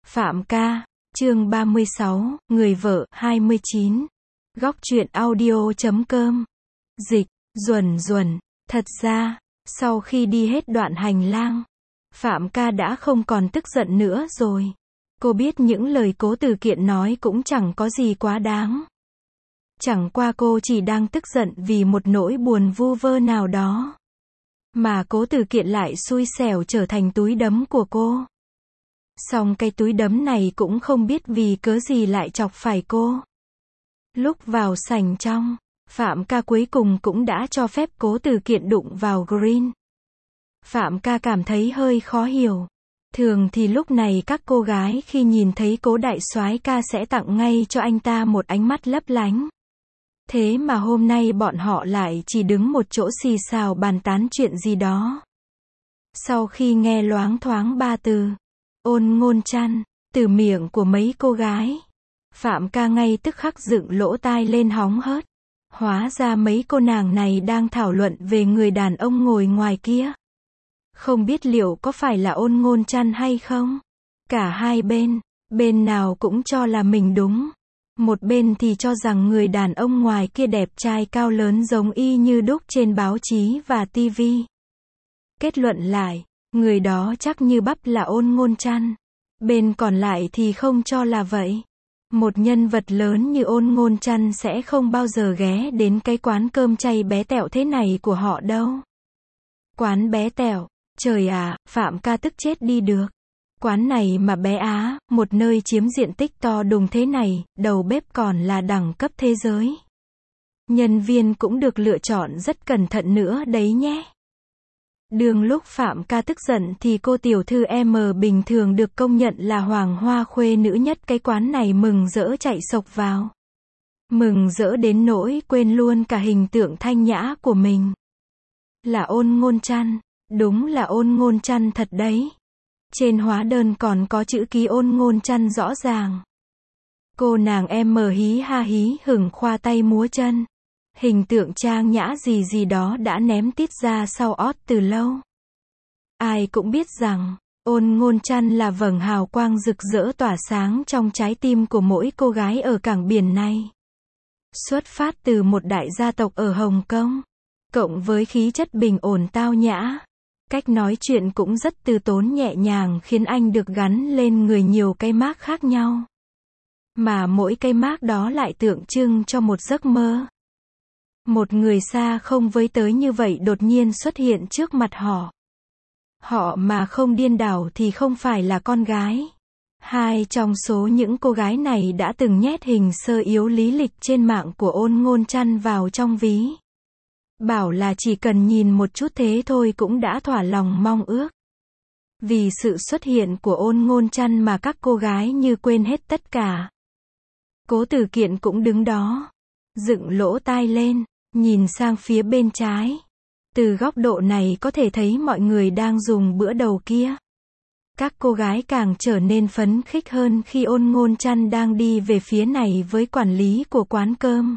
Phạm ca, chương 36, người vợ, 29. Góc truyện audio.com. Dịch, Duẩn. Thật ra, sau khi đi hết đoạn hành lang, Phạm ca đã không còn tức giận nữa rồi. Cô biết những lời Cố Từ Kiện nói cũng chẳng có gì quá đáng. Chẳng qua cô chỉ đang tức giận vì một nỗi buồn vu vơ nào đó. Mà Cố Từ Kiện lại xui xẻo trở thành túi đấm của cô. Song cái túi đấm này cũng không biết vì cớ gì lại chọc phải cô. Lúc vào sảnh trong, Phạm ca cuối cùng cũng đã cho phép Cố Từ Kiện đụng vào Green. Phạm ca cảm thấy hơi khó hiểu. Thường thì lúc này các cô gái khi nhìn thấy Cố đại soái ca sẽ tặng ngay cho anh ta một ánh mắt lấp lánh. Thế mà hôm nay bọn họ lại chỉ đứng một chỗ xì xào bàn tán chuyện gì đó. Sau khi nghe loáng thoáng ba từ ôn ngôn chăn từ miệng của mấy cô gái, Phạm ca ngay tức khắc dựng lỗ tai lên hóng hớt. Hóa ra mấy cô nàng này đang thảo luận về người đàn ông ngồi ngoài kia. Không biết liệu có phải là ôn ngôn chăn hay không? Cả hai bên nào cũng cho là mình đúng. Một bên thì cho rằng người đàn ông ngoài kia đẹp trai cao lớn giống y như đúc trên báo chí và tivi. Kết luận lại, người đó chắc như bắp là ôn ngôn chăn. Bên còn lại thì không cho là vậy. Một nhân vật lớn như ôn ngôn chăn sẽ không bao giờ ghé đến cái quán cơm chay bé tẹo thế này của họ đâu. Quán bé tẹo, trời ạ, Phạm ca tức chết đi được. Quán này mà bé Á, một nơi chiếm diện tích to đùng thế này, đầu bếp còn là đẳng cấp thế giới. Nhân viên cũng được lựa chọn rất cẩn thận nữa đấy nhé. Đường lúc Phạm ca tức giận thì cô tiểu thư M bình thường được công nhận là hoàng hoa khuê nữ nhất cái quán này mừng rỡ chạy xộc vào. Mừng rỡ đến nỗi quên luôn cả hình tượng thanh nhã của mình. Là ôn ngôn chăn, đúng là ôn ngôn chăn thật đấy. Trên hóa đơn còn có chữ ký ôn ngôn chăn rõ ràng. Cô nàng M hí ha hí hửng khoa tay múa chân. Hình tượng trang nhã gì đó đã ném tít ra sau ót từ lâu. Ai cũng biết rằng, ôn ngôn chăn là vầng hào quang rực rỡ tỏa sáng trong trái tim của mỗi cô gái ở cảng biển này. Xuất phát từ một đại gia tộc ở Hồng Kông, cộng với khí chất bình ổn tao nhã. Cách nói chuyện cũng rất từ tốn nhẹ nhàng khiến anh được gắn lên người nhiều cái mác khác nhau. Mà mỗi cái mác đó lại tượng trưng cho một giấc mơ. Một người xa không với tới như vậy đột nhiên xuất hiện trước mặt họ. Họ mà không điên đảo thì không phải là con gái. Hai trong số những cô gái này đã từng nhét hình sơ yếu lý lịch trên mạng của ôn ngôn chăn vào trong ví. Bảo là chỉ cần nhìn một chút thế thôi cũng đã thỏa lòng mong ước. Vì sự xuất hiện của ôn ngôn chăn mà các cô gái như quên hết tất cả. Cố Từ Kiện cũng đứng đó, dựng lỗ tai lên, nhìn sang phía bên trái. Từ góc độ này có thể thấy mọi người đang dùng bữa đầu kia. Các cô gái càng trở nên phấn khích hơn khi ôn ngôn chăn đang đi về phía này với quản lý của quán cơm.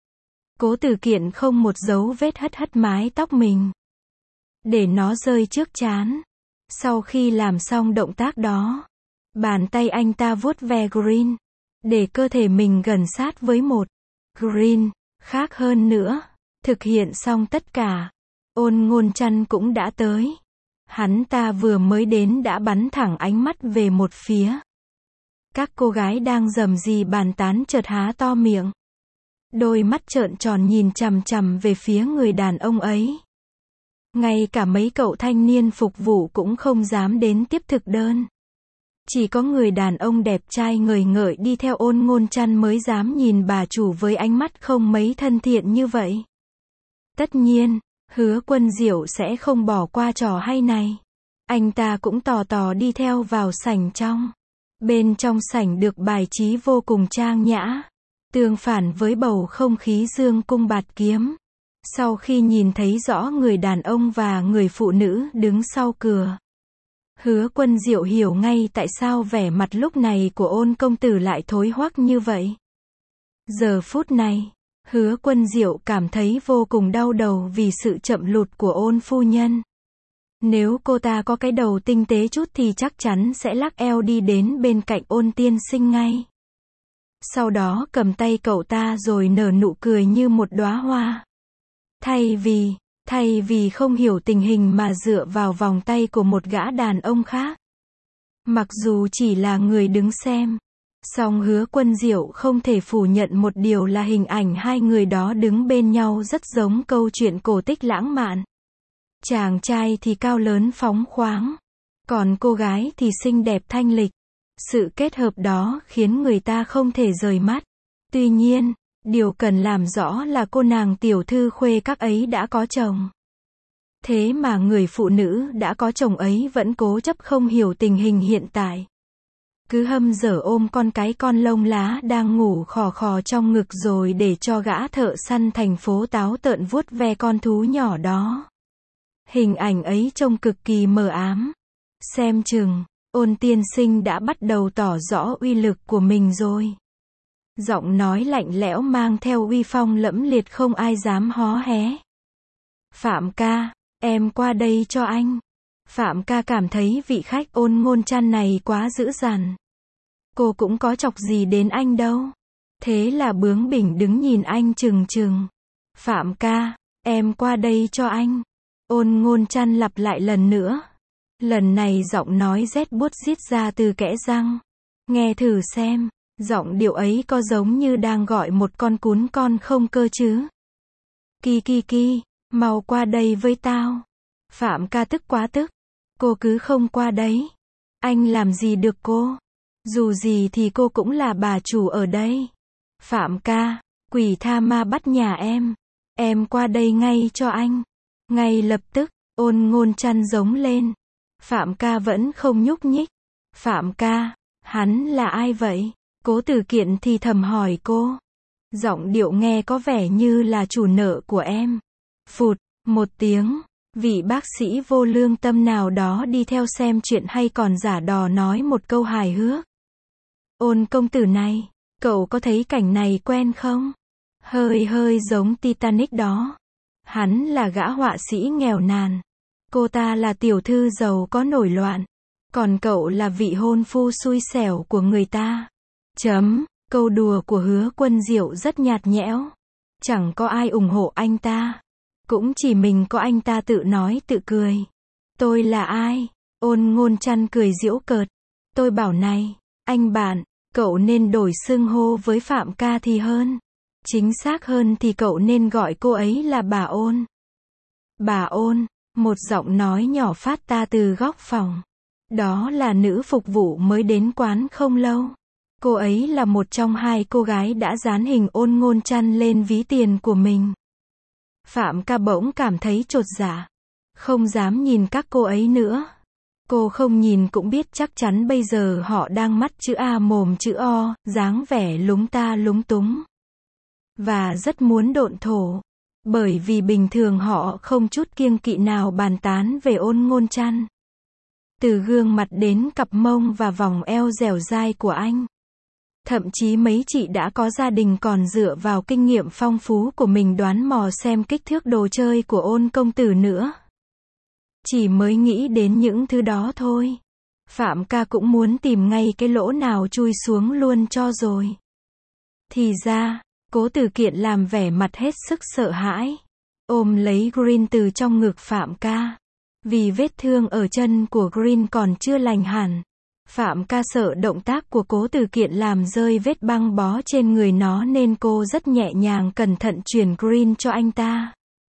Cố Từ Kiện không một dấu vết hất mái tóc mình, để nó rơi trước trán. Sau khi làm xong động tác đó, bàn tay anh ta vuốt ve Green, để cơ thể mình gần sát với một Green khác hơn nữa. Thực hiện xong tất cả, ôn ngôn chăn cũng đã tới. Hắn ta vừa mới đến đã bắn thẳng ánh mắt về một phía. Các cô gái đang rầm rì bàn tán chợt há to miệng. Đôi mắt trợn tròn nhìn chằm chằm về phía người đàn ông ấy. Ngay cả mấy cậu thanh niên phục vụ cũng không dám đến tiếp thực đơn. Chỉ có người đàn ông đẹp trai ngời ngợi đi theo ôn ngôn chăn mới dám nhìn bà chủ với ánh mắt không mấy thân thiện như vậy. Tất nhiên, Hứa Quân Diệu sẽ không bỏ qua trò hay này. Anh ta cũng tò đi theo vào sảnh trong. Bên trong sảnh được bài trí vô cùng trang nhã, tương phản với bầu không khí dương cung bạt kiếm. Sau khi nhìn thấy rõ người đàn ông và người phụ nữ đứng sau cửa, Hứa Quân Diệu hiểu ngay tại sao vẻ mặt lúc này của ôn công tử lại thối hoắc như vậy. Giờ phút này, Hứa Quân Diệu cảm thấy vô cùng đau đầu vì sự chậm lụt của ôn phu nhân. Nếu cô ta có cái đầu tinh tế chút thì chắc chắn sẽ lắc eo đi đến bên cạnh Ôn tiên sinh ngay. Sau đó cầm tay cậu ta rồi nở nụ cười như một đóa hoa. Thay vì không hiểu tình hình mà dựa vào vòng tay của một gã đàn ông khác. Mặc dù chỉ là người đứng xem, song Hứa Quân Diệu không thể phủ nhận một điều là hình ảnh hai người đó đứng bên nhau rất giống câu chuyện cổ tích lãng mạn. Chàng trai thì cao lớn phóng khoáng, còn cô gái thì xinh đẹp thanh lịch. Sự kết hợp đó khiến người ta không thể rời mắt. Tuy nhiên, điều cần làm rõ là cô nàng tiểu thư khuê các ấy đã có chồng. Thế mà người phụ nữ đã có chồng ấy vẫn cố chấp không hiểu tình hình hiện tại. Cứ hâm dở ôm con cái con lông lá đang ngủ khò khò trong ngực rồi để cho gã thợ săn thành phố táo tợn vuốt ve con thú nhỏ đó. Hình ảnh ấy trông cực kỳ mờ ám. Xem chừng, Ôn tiên sinh đã bắt đầu tỏ rõ uy lực của mình rồi. Giọng nói lạnh lẽo mang theo uy phong lẫm liệt không ai dám hó hé. Phạm ca, em qua đây cho anh. Phạm ca cảm thấy vị khách Ôn Ngôn Trăn này quá dữ dằn. Cô cũng có chọc gì đến anh đâu. Thế là bướng bỉnh đứng nhìn anh chừng chừng. Phạm ca, em qua đây cho anh. Ôn Ngôn Trăn lặp lại lần nữa. Lần này giọng nói rét buốt rít ra từ kẽ răng. Nghe thử xem, giọng điệu ấy có giống như đang gọi một con cún con không cơ chứ. Ki, mau qua đây với tao. Phạm ca tức quá tức. Cô cứ không qua đấy. Anh làm gì được cô? Dù gì thì cô cũng là bà chủ ở đây. Phạm ca, quỷ tha ma bắt nhà em. Em qua đây ngay cho anh. Ngay lập tức, Ôn Ngôn Trăn giống lên. Phạm ca vẫn không nhúc nhích. Phạm ca, hắn là ai vậy? Cố Tử Kiện thì thầm hỏi cô. Giọng điệu nghe có vẻ như là chủ nợ của em. Phụt, một tiếng, vị bác sĩ vô lương tâm nào đó đi theo xem chuyện hay còn giả đò nói một câu hài hước. Ôn công tử này, cậu có thấy cảnh này quen không? Hơi giống Titanic đó. Hắn là gã họa sĩ nghèo nàn. Cô ta là tiểu thư giàu có nổi loạn. Còn cậu là vị hôn phu xui xẻo của người ta. Câu đùa của Hứa Quân Diệu rất nhạt nhẽo. Chẳng có ai ủng hộ anh ta. Cũng chỉ mình có anh ta tự nói tự cười. Tôi là ai? Ôn Ngôn Trăn cười giễu cợt. Tôi bảo này, anh bạn, cậu nên đổi xưng hô với Phạm ca thì hơn. Chính xác hơn thì cậu nên gọi cô ấy là bà Ôn. Bà Ôn, một giọng nói nhỏ phát ra từ góc phòng. Đó là nữ phục vụ mới đến quán không lâu. Cô ấy là một trong hai cô gái đã dán hình Ôn Ngôn Trăn lên ví tiền của mình. Phạm ca bỗng cảm thấy chột dạ. Không dám nhìn các cô ấy nữa. Cô không nhìn cũng biết chắc chắn bây giờ họ đang mắt chữ A mồm chữ O, dáng vẻ lúng ta lúng túng. Và rất muốn độn thổ. Bởi vì bình thường họ không chút kiêng kỵ nào bàn tán về Ôn Ngôn Trăn. Từ gương mặt đến cặp mông và vòng eo dẻo dai của anh. Thậm chí mấy chị đã có gia đình còn dựa vào kinh nghiệm phong phú của mình đoán mò xem kích thước đồ chơi của Ôn công tử nữa. Chỉ mới nghĩ đến những thứ đó thôi. Phạm ca cũng muốn tìm ngay cái lỗ nào chui xuống luôn cho rồi. Thì ra, Cố Tử Kiện làm vẻ mặt hết sức sợ hãi. Ôm lấy Green từ trong ngực Phạm ca. Vì vết thương ở chân của Green còn chưa lành hẳn. Phạm ca sợ động tác của Cố Tử Kiện làm rơi vết băng bó trên người nó nên cô rất nhẹ nhàng cẩn thận chuyển Green cho anh ta.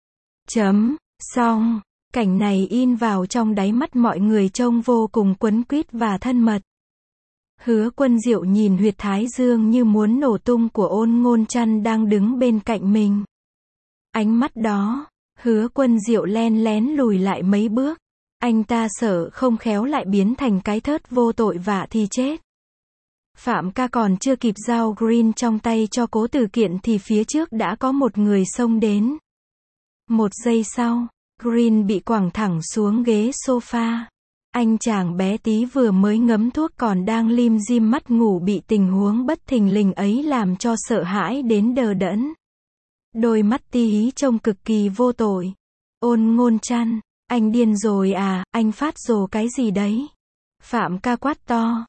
Xong. Cảnh này in vào trong đáy mắt mọi người trông vô cùng quấn quýt và thân mật. Hứa Quân Diệu nhìn huyệt thái dương như muốn nổ tung của Ôn Ngôn Trăn đang đứng bên cạnh mình. Ánh mắt đó, Hứa Quân Diệu len lén lùi lại mấy bước. Anh ta sợ không khéo lại biến thành cái thớt vô tội vạ thì chết. Phạm ca còn chưa kịp giao Green trong tay cho Cố Tử Kiện thì phía trước đã có một người xông đến. Một giây sau, Green bị quẳng thẳng xuống ghế sofa. Anh chàng bé tí vừa mới ngấm thuốc còn đang lim dim mắt ngủ bị tình huống bất thình lình ấy làm cho sợ hãi đến đờ đẫn. Đôi mắt tí hí trông cực kỳ vô tội. Ôn Ngôn Trăn, Anh điên rồi à, anh phát rồ cái gì đấy? Phạm ca quát to.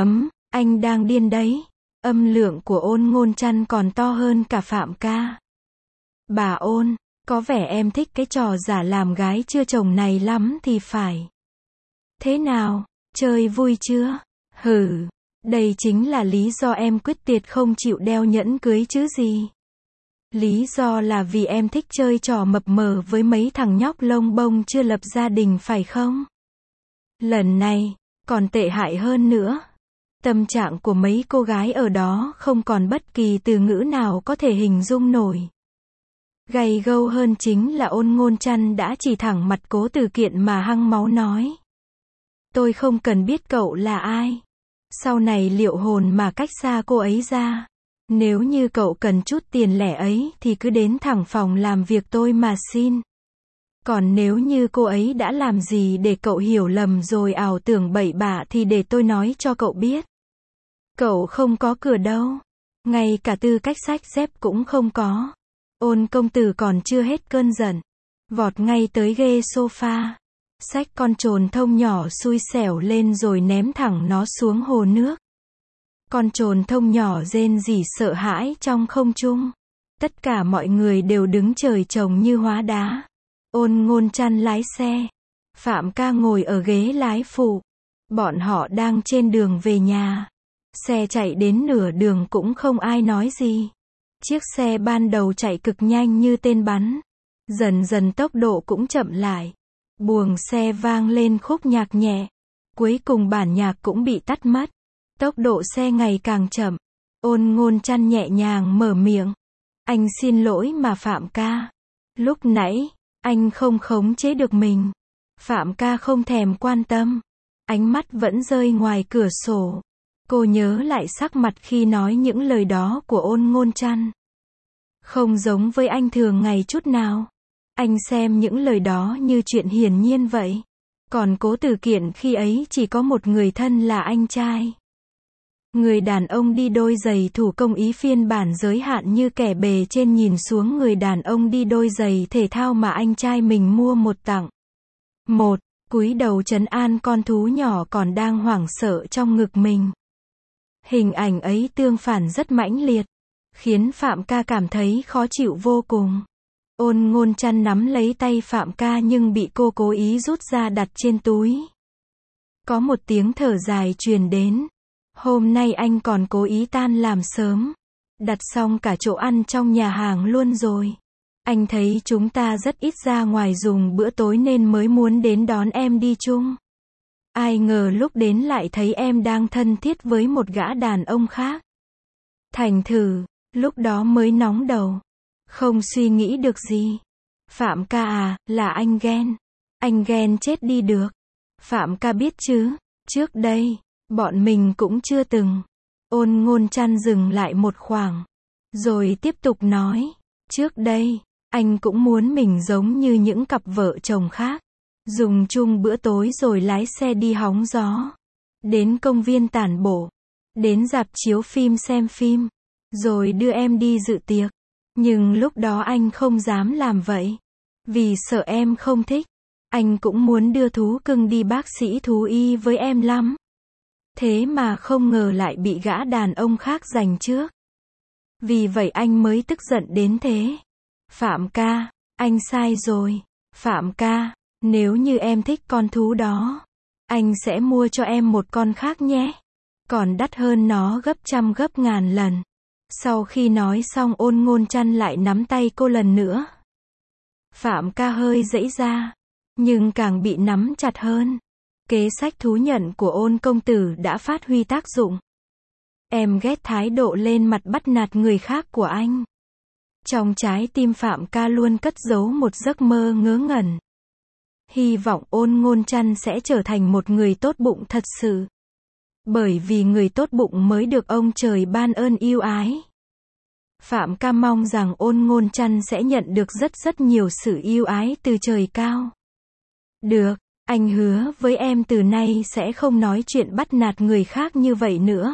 Anh đang điên đấy. Âm lượng của Ôn Ngôn Chăn còn to hơn cả Phạm ca. Bà Ôn, có vẻ em thích cái trò giả làm gái chưa chồng này lắm thì phải. Thế nào, chơi vui chưa? Hừ, đây chính là lý do em quyết tuyệt không chịu đeo nhẫn cưới chứ gì. Lý do là vì em thích chơi trò mập mờ với mấy thằng nhóc lông bông chưa lập gia đình phải không? Lần này, còn tệ hại hơn nữa. Tâm trạng của mấy cô gái ở đó không còn bất kỳ từ ngữ nào có thể hình dung nổi. Gay gâu hơn chính là Ôn Ngôn Chăn đã chỉ thẳng mặt Cố Tử Kiện mà hăng máu nói. Tôi không cần biết cậu là ai. Sau này liệu hồn mà cách xa cô ấy ra. Nếu như cậu cần chút tiền lẻ ấy thì cứ đến thẳng phòng làm việc tôi mà xin. Còn nếu như cô ấy đã làm gì để cậu hiểu lầm rồi ảo tưởng bậy bạ thì để tôi nói cho cậu biết. Cậu không có cửa đâu. Ngay cả tư cách xách dép cũng không có. Ôn công tử còn chưa hết cơn giận. Vọt ngay tới ghê sofa. Xách con trồn thông nhỏ xui xẻo lên rồi ném thẳng nó xuống hồ nước. Con trồn thông nhỏ rên rỉ sợ hãi trong không trung. Tất cả mọi người đều đứng trời trồng như hóa đá. Ôn Ngôn Chăn lái xe. Phạm ca ngồi ở ghế lái phụ. Bọn họ đang trên đường về nhà. Xe chạy đến nửa đường cũng không ai nói gì. Chiếc xe ban đầu chạy cực nhanh như tên bắn. Dần dần tốc độ cũng chậm lại. Buồng xe vang lên khúc nhạc nhẹ. Cuối cùng bản nhạc cũng bị tắt mất. Tốc độ xe ngày càng chậm. Ôn Ngôn Chăn nhẹ nhàng mở miệng. Anh xin lỗi mà Phạm ca. Lúc nãy, anh không khống chế được mình. Phạm ca không thèm quan tâm. Ánh mắt vẫn rơi ngoài cửa sổ. Cô nhớ lại sắc mặt khi nói những lời đó của Ôn Ngôn Chăn. Không giống với anh thường ngày chút nào. Anh xem những lời đó như chuyện hiển nhiên vậy. Còn Cố Tử Kiện khi ấy chỉ có một người thân là anh trai. Người đàn ông đi đôi giày thủ công ý phiên bản giới hạn như kẻ bề trên nhìn xuống người đàn ông đi đôi giày thể thao mà anh trai mình mua một tặng một, cúi đầu trấn an con thú nhỏ còn đang hoảng sợ trong ngực mình. Hình ảnh ấy tương phản rất mãnh liệt, khiến Phạm ca cảm thấy khó chịu vô cùng. Ôn Ngôn Chăn nắm lấy tay Phạm ca nhưng bị cô cố ý rút ra đặt trên túi. Có một tiếng thở dài truyền đến. Hôm nay anh còn cố ý tan làm sớm. Đặt xong cả chỗ ăn trong nhà hàng luôn rồi. Anh thấy chúng ta rất ít ra ngoài dùng bữa tối nên mới muốn đến đón em đi chung. Ai ngờ lúc đến lại thấy em đang thân thiết với một gã đàn ông khác. Thành thử, lúc đó mới nóng đầu. Không suy nghĩ được gì. Phạm ca à, là anh ghen. Anh ghen chết đi được. Phạm ca biết chứ, trước đây, bọn mình cũng chưa từng. Ôn Ngôn Chăn dừng lại một khoảng. Rồi tiếp tục nói. Trước đây, anh cũng muốn mình giống như những cặp vợ chồng khác. Dùng chung bữa tối rồi lái xe đi hóng gió. Đến công viên tản bộ. Đến rạp chiếu phim xem phim. Rồi đưa em đi dự tiệc. Nhưng lúc đó anh không dám làm vậy. Vì sợ em không thích. Anh cũng muốn đưa thú cưng đi bác sĩ thú y với em lắm. Thế mà không ngờ lại bị gã đàn ông khác giành trước. Vì vậy anh mới tức giận đến thế. Phạm ca, anh sai rồi. Phạm ca, nếu như em thích con thú đó, anh sẽ mua cho em một con khác nhé. Còn đắt hơn nó gấp trăm gấp ngàn lần. Sau khi nói xong Ôn Ngôn Chăn lại nắm tay cô lần nữa. Phạm ca hơi giãy ra, nhưng càng bị nắm chặt hơn. Kế sách thú nhận của Ôn công tử đã phát huy tác dụng. Em ghét thái độ lên mặt bắt nạt người khác của anh. Trong trái tim Phạm ca luôn cất giấu một giấc mơ ngớ ngẩn. Hy vọng Ôn Ngôn Chăn sẽ trở thành một người tốt bụng thật sự. Bởi vì người tốt bụng mới được ông trời ban ơn yêu ái. Phạm ca mong rằng Ôn Ngôn Chăn sẽ nhận được rất nhiều sự yêu ái từ trời cao. Được, anh hứa với em từ nay sẽ không nói chuyện bắt nạt người khác như vậy nữa.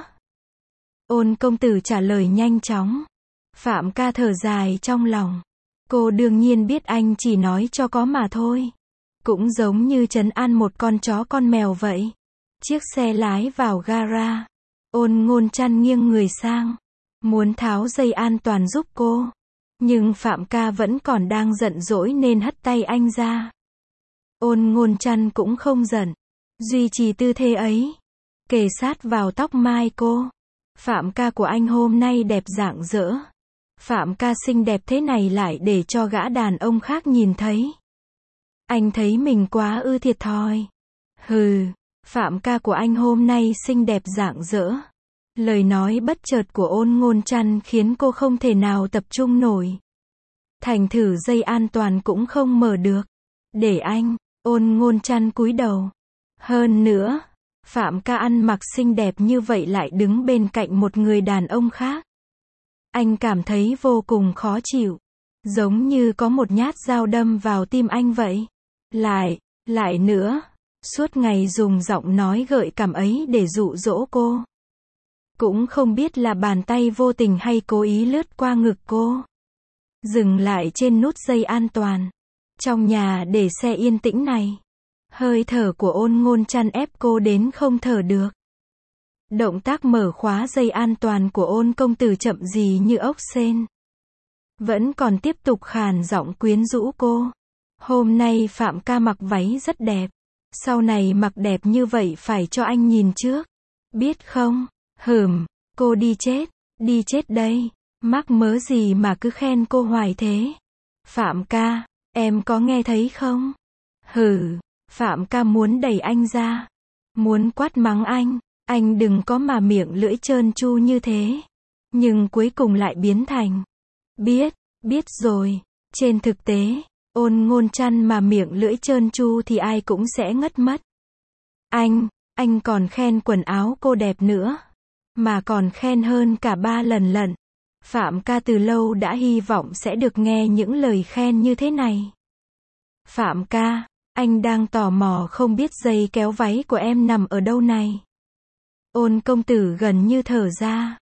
Ôn công tử trả lời nhanh chóng. Phạm ca thở dài trong lòng. Cô đương nhiên biết anh chỉ nói cho có mà thôi. Cũng giống như trấn an một con chó con mèo vậy. Chiếc xe lái vào gara. Ôn Ngôn Chăn nghiêng người sang, muốn tháo dây an toàn giúp cô. Nhưng Phạm ca vẫn còn đang giận dỗi nên hất tay anh ra. Ôn Ngôn Chăn cũng không giận, duy trì tư thế ấy, kề sát vào tóc mai cô. Phạm ca của anh hôm nay đẹp rạng rỡ. Phạm ca xinh đẹp thế này lại để cho gã đàn ông khác nhìn thấy. Anh thấy mình quá thiệt thòi. Hừ, Phạm ca của anh hôm nay xinh đẹp rạng rỡ. Lời nói bất chợt của Ôn Ngôn Chăn khiến cô không thể nào tập trung nổi. Thành thử dây an toàn cũng không mở được. Để anh. Ôn Ngôn Chăn cúi đầu. Hơn nữa, Phạm ca ăn mặc xinh đẹp như vậy lại đứng bên cạnh một người đàn ông khác. Anh cảm thấy vô cùng khó chịu. Giống như có một nhát dao đâm vào tim anh vậy. Lại nữa, suốt ngày dùng giọng nói gợi cảm ấy để dụ dỗ cô. Cũng không biết là bàn tay vô tình hay cố ý lướt qua ngực cô. Dừng lại trên nút dây an toàn. Trong nhà để xe yên tĩnh này, hơi thở của Ôn Ngôn Chăn ép cô đến không thở được. Động tác mở khóa dây an toàn của Ôn công tử chậm gì như ốc sên. Vẫn còn tiếp tục khàn giọng quyến rũ cô. Hôm nay Phạm ca mặc váy rất đẹp. Sau này mặc đẹp như vậy phải cho anh nhìn trước. Biết không? Cô đi chết đây. Mắc mớ gì mà cứ khen cô hoài thế? Phạm ca, em có nghe thấy không? Phạm ca muốn đẩy anh ra. Muốn quát mắng anh đừng có mà miệng lưỡi trơn tru như thế. Nhưng cuối cùng lại biến thành. Biết rồi. Trên thực tế, Ôn Ngôn Chăn mà miệng lưỡi trơn tru thì ai cũng sẽ ngất mất. Anh còn khen quần áo cô đẹp nữa. Mà còn khen hơn cả 3 lần lận. Phạm ca từ lâu đã hy vọng sẽ được nghe những lời khen như thế này. Phạm ca, anh đang tò mò không biết dây kéo váy của em nằm ở đâu này. Ôn công tử gần như thở ra.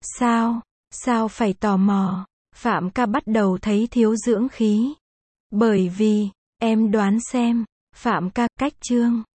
Sao phải tò mò? Phạm ca bắt đầu thấy thiếu dưỡng khí. Bởi vì, em đoán xem, Phạm ca, cách chương